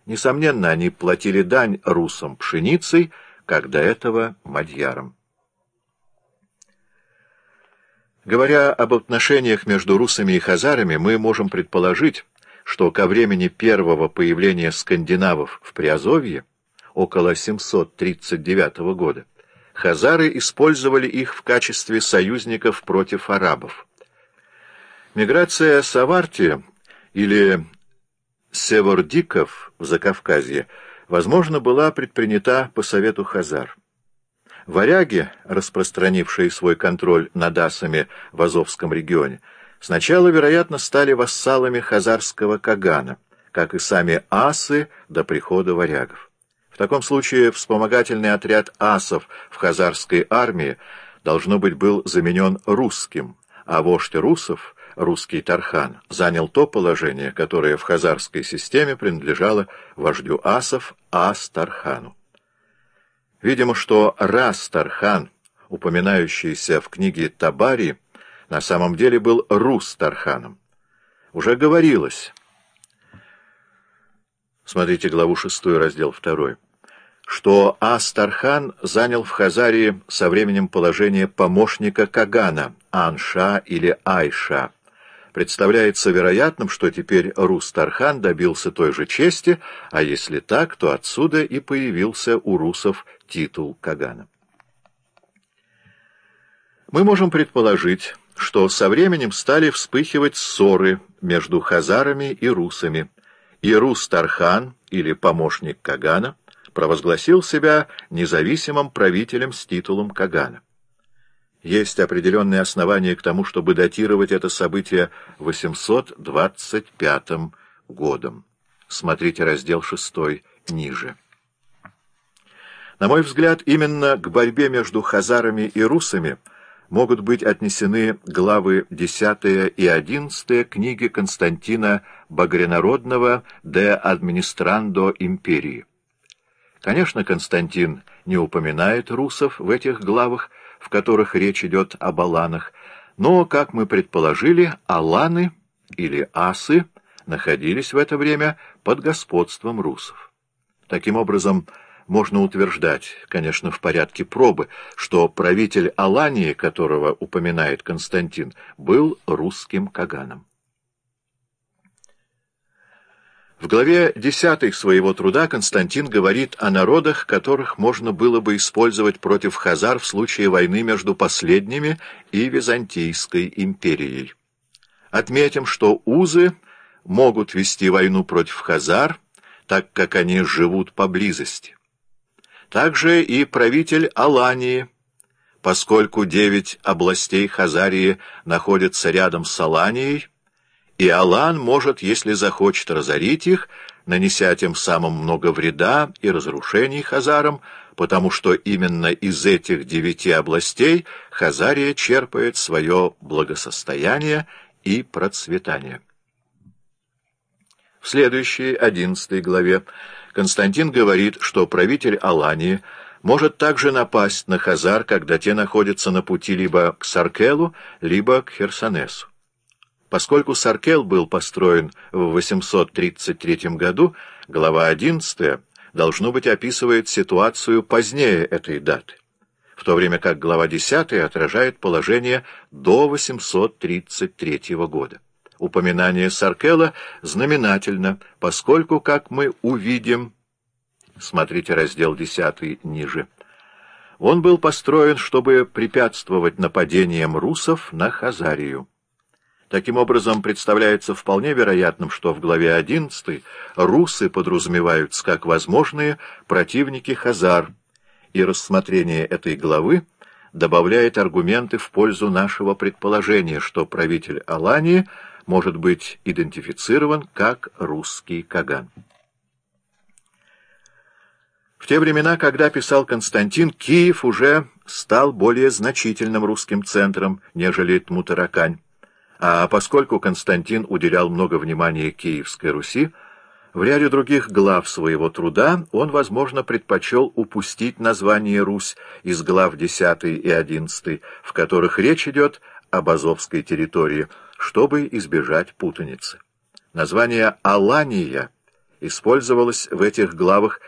Несомненно, они платили дань русам пшеницей, как до этого мадьярам. Говоря об отношениях между русами и хазарами, мы можем предположить, что ко времени первого появления скандинавов в Приазовье, около 739 года, хазары использовали их в качестве союзников против арабов. Миграция Саварти или севордиков в Закавказье, возможно, была предпринята по совету хазар. Варяги, распространившие свой контроль над асами в Азовском регионе, сначала, вероятно, стали вассалами хазарского кагана, как и сами асы до прихода варягов. В таком случае вспомогательный отряд асов в хазарской армии, должно быть, был заменен русским, а вождь русов, русский Тархан, занял то положение, которое в хазарской системе принадлежало вождю асов Ас-Тархану. Видимо, что Рас-Тархан, упоминающийся в книге Табари, на самом деле был Рус-Тарханом. Уже говорилось, смотрите главу 6, раздел 2, что Ас-Тархан занял в Хазарии со временем положение помощника Кагана, Анша или Айша. Представляется вероятным, что теперь Рус-Тархан добился той же чести, а если так, то отсюда и появился у русов титул Кагана. Мы можем предположить, что со временем стали вспыхивать ссоры между хазарами и русами, и Рус-Тархан, или помощник Кагана, провозгласил себя независимым правителем с титулом Кагана. Есть определенные основания к тому, чтобы датировать это событие 825 годом. Смотрите раздел 6 ниже. На мой взгляд, именно к борьбе между хазарами и русами могут быть отнесены главы 10 и 11 книги Константина Багрянародного «De administrando imperii». Конечно, Константин не упоминает русов в этих главах, в которых речь идет об аланах, но, как мы предположили, аланы или асы находились в это время под господством русов. Таким образом, можно утверждать, конечно, в порядке пробы, что правитель Алании, которого упоминает Константин, был русским каганом. В главе 10 своего труда Константин говорит о народах, которых можно было бы использовать против хазар в случае войны между последними и Византийской империей. Отметим, что узы могут вести войну против хазар, так как они живут поблизости. Также и правитель Алании, поскольку 9 областей Хазарии находятся рядом с Аланией, и Алан может, если захочет, разорить их, нанеся тем самым много вреда и разрушений хазарам, потому что именно из этих 9 областей Хазария черпает свое благосостояние и процветание. В следующей, 11 главе, Константин говорит, что правитель Алании может также напасть на хазар, когда те находятся на пути либо к Саркелу, либо к Херсонесу. Поскольку Саркел был построен в 833 году, глава 11 должно быть описывает ситуацию позднее этой даты, в то время как глава 10 отражает положение до 833 года. Упоминание Саркела знаменательно, поскольку, как мы увидим, смотрите раздел 10 ниже, он был построен, чтобы препятствовать нападениям русов на Хазарию. Таким образом, представляется вполне вероятным, что в главе 11 русы подразумеваются как возможные противники хазар, и рассмотрение этой главы добавляет аргументы в пользу нашего предположения, что правитель Алании может быть идентифицирован как русский каган. В те времена, когда писал Константин, Киев уже стал более значительным русским центром, нежели Тмутаракань. А поскольку Константин уделял много внимания Киевской Руси, в ряде других глав своего труда он, возможно, предпочел упустить название «Русь» из глав 10 и 11, в которых речь идет об Азовской территории, чтобы избежать путаницы. Название «Алания» использовалось в этих главах